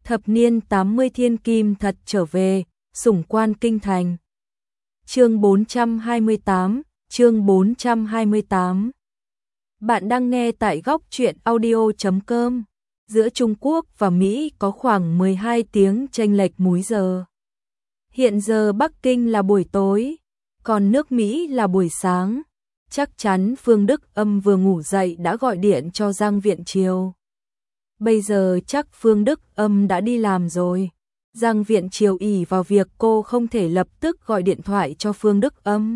Thập niên 80 thiên kim thật trở về, sủng quan kinh thành. Chương 428. Bạn đang nghe tại góc truyện audio.com. Giữa Trung Quốc và Mỹ có khoảng 12 tiếng chênh lệch múi giờ. Hiện giờ Bắc Kinh là buổi tối, còn nước Mỹ là buổi sáng. Chắc chắn Phương Đức Âm vừa ngủ dậy đã gọi điện cho Giang Viễn Triều. Bây giờ chắc Phương Đức Âm đã đi làm rồi. Giang Viễn Triều ỷ vào việc cô không thể lập tức gọi điện thoại cho Phương Đức Âm,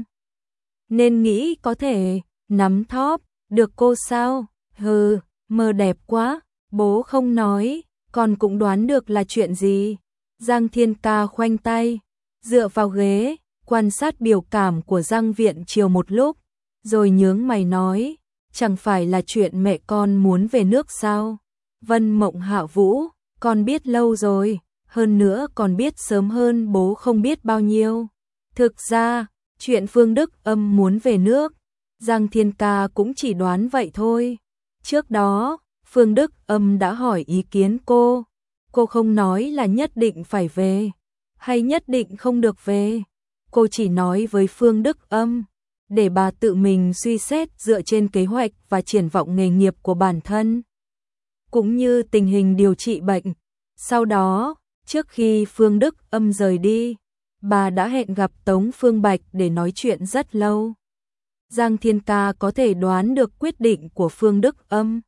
nên nghĩ có thể nắm thóp được cô sao? Hừ, mơ đẹp quá, bố không nói, con cũng đoán được là chuyện gì. Giang Thiên Ca khoanh tay, dựa vào ghế, quan sát biểu cảm của Giang Viễn Triều một lúc, rồi nhướng mày nói, chẳng phải là chuyện mẹ con muốn về nước sao? Vân Mộng Hạ Vũ, con biết lâu rồi, hơn nữa còn biết sớm hơn bố không biết bao nhiêu. Thực ra, chuyện Phương Đức Âm muốn về nước, Giang Thiên Ca cũng chỉ đoán vậy thôi. Trước đó, Phương Đức Âm đã hỏi ý kiến cô không nói là nhất định phải về, hay nhất định không được về. Cô chỉ nói với Phương Đức Âm, để bà tự mình suy xét dựa trên kế hoạch và triển vọng nghề nghiệp của bản thân, cũng như tình hình điều trị bệnh. Sau đó, trước khi Phương Đức Âm rời đi, bà đã hẹn gặp Tống Phương Bạch để nói chuyện rất lâu. Giang Thiên Ca có thể đoán được quyết định của Phương Đức Âm.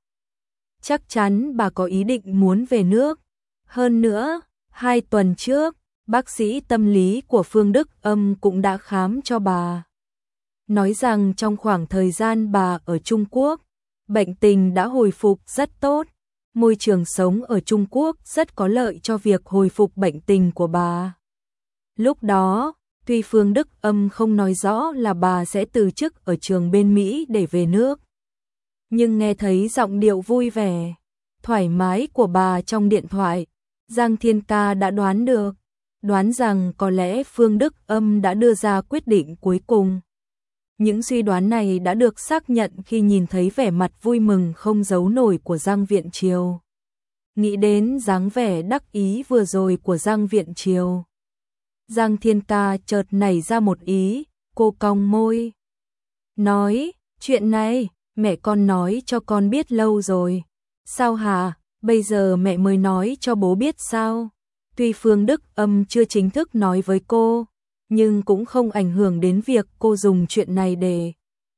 Chắc chắn bà có ý định muốn về nước. Hơn nữa, 2 tuần trước, bác sĩ tâm lý của Phương Đức Âm cũng đã khám cho bà, nói rằng trong khoảng thời gian bà ở Trung Quốc, bệnh tình đã hồi phục rất tốt. Môi trường sống ở Trung Quốc rất có lợi cho việc hồi phục bệnh tình của bà. Lúc đó, tuy Phương Đức Âm không nói rõ là bà sẽ từ chức ở trường bên Mỹ để về nước, nhưng nghe thấy giọng điệu vui vẻ, thoải mái của bà trong điện thoại, Giang Thiên Ca đã đoán rằng có lẽ Phương Đức Âm đã đưa ra quyết định cuối cùng. Những suy đoán này đã được xác nhận khi nhìn thấy vẻ mặt vui mừng không giấu nổi của Giang Viễn Triều. Nghĩ đến dáng vẻ đắc ý vừa rồi của Giang Viễn Triều, Giang Thiên Ca chợt nảy ra một ý, cô cong môi, nói, chuyện này, mẹ con nói cho con biết lâu rồi. Sao hả, bây giờ mẹ mới nói cho bố biết sao? Tuy Phương Đức Âm chưa chính thức nói với cô, nhưng cũng không ảnh hưởng đến việc cô dùng chuyện này để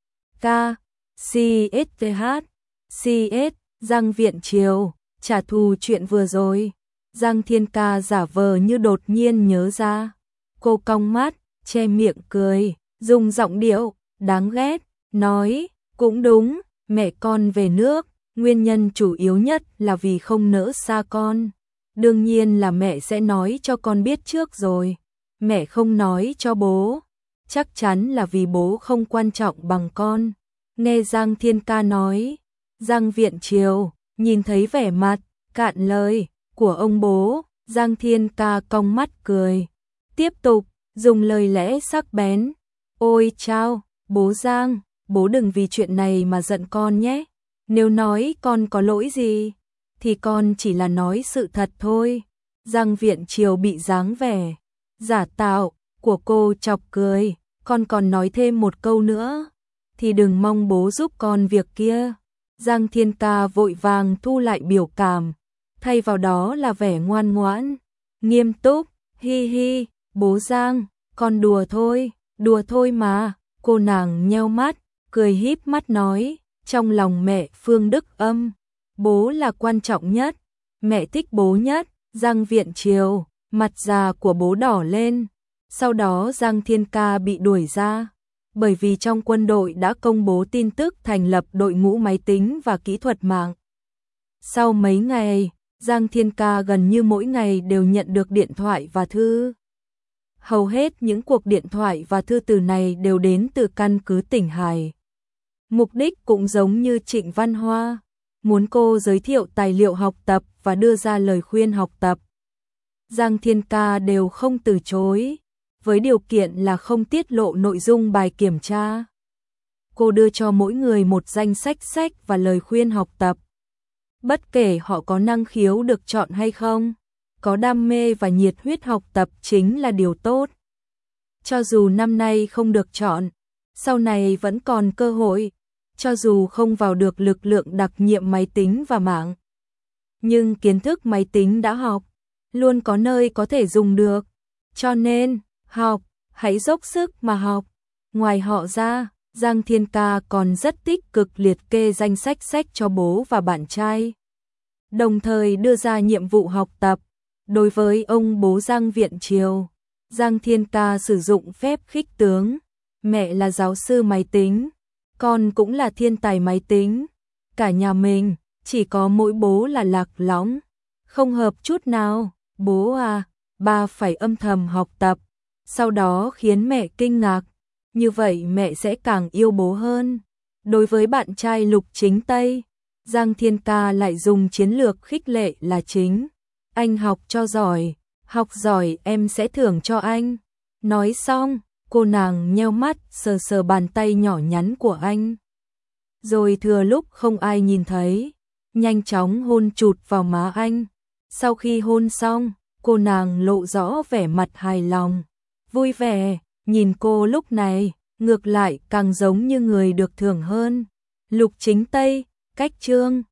Giang Viễn Triều trả thù chuyện vừa rồi. Giang Thiên Ca giả vờ như đột nhiên nhớ ra. Cô cong mắt, che miệng cười, dùng giọng điệu đáng ghét, nói, cũng đúng, mẹ con về nước, nguyên nhân chủ yếu nhất là vì không nỡ xa con. Đương nhiên là mẹ sẽ nói cho con biết trước rồi. Mẹ không nói cho bố, chắc chắn là vì bố không quan trọng bằng con. Nghe Giang Thiên Ca nói, Giang Viễn Triều nhìn thấy vẻ mặt cạn lời của ông bố, Giang Thiên Ca cong mắt cười, tiếp tục dùng lời lẽ sắc bén, ôi chao, bố Giang, bố đừng vì chuyện này mà giận con nhé. Nếu nói con có lỗi gì, thì con chỉ là nói sự thật thôi. Giang Viễn Triều bị dáng vẻ giả tạo của cô chọc cười, con còn nói thêm một câu nữa, thì đừng mong bố giúp con việc kia. Giang Thiên Ca vội vàng thu lại biểu cảm, thay vào đó là vẻ ngoan ngoãn, nghiêm túc, hi hi, bố Giang, con đùa thôi mà. Cô nàng nheo mắt, cười híp mắt nói, trong lòng mẹ Phương Đức Âm, bố là quan trọng nhất, mẹ thích bố nhất. Giang Viễn Triều, mặt già của bố đỏ lên. Sau đó Giang Thiên Ca bị đuổi ra, bởi vì trong quân đội đã công bố tin tức thành lập đội ngũ máy tính và kỹ thuật mạng. Sau mấy ngày, Giang Thiên Ca gần như mỗi ngày đều nhận được điện thoại và thư. Hầu hết những cuộc điện thoại và thư từ này đều đến từ căn cứ Tỉnh Hải. Mục đích cũng giống như Trịnh Văn Hoa, muốn cô giới thiệu tài liệu học tập và đưa ra lời khuyên học tập. Giang Thiên Ca đều không từ chối, với điều kiện là không tiết lộ nội dung bài kiểm tra. Cô đưa cho mỗi người một danh sách sách và lời khuyên học tập. Bất kể họ có năng khiếu được chọn hay không, có đam mê và nhiệt huyết học tập chính là điều tốt. Cho dù năm nay không được chọn, sau này vẫn còn cơ hội, cho dù không vào được lực lượng đặc nhiệm máy tính và mạng. Nhưng kiến thức máy tính đã học, luôn có nơi có thể dùng được. Cho nên, học, hãy dốc sức mà học. Ngoài họ ra, Giang Thiên Ca còn rất tích cực liệt kê danh sách sách cho bố và bạn trai. Đồng thời đưa ra nhiệm vụ học tập. Đối với ông bố Giang Viện Triều, Giang Thiên Ca sử dụng phép khích tướng. Mẹ là giáo sư máy tính, con cũng là thiên tài máy tính. Cả nhà mình, chỉ có mỗi bố là lạc lõng, không hợp chút nào. Bố à, ba phải âm thầm học tập. Sau đó khiến mẹ kinh ngạc. Như vậy mẹ sẽ càng yêu bố hơn. Đối với bạn trai Lục Chính Tây, Giang Thiên Ca lại dùng chiến lược khích lệ là chính. Anh học cho giỏi, học giỏi em sẽ thưởng cho anh. Nói xong, cô nàng nheo mắt sờ sờ bàn tay nhỏ nhắn của anh. Rồi thừa lúc không ai nhìn thấy, nhanh chóng hôn chụt vào má anh. Sau khi hôn xong, cô nàng lộ rõ vẻ mặt hài lòng, vui vẻ, nhìn cô lúc này, ngược lại càng giống như người được thưởng hơn. Lục Chính Tây, cách chương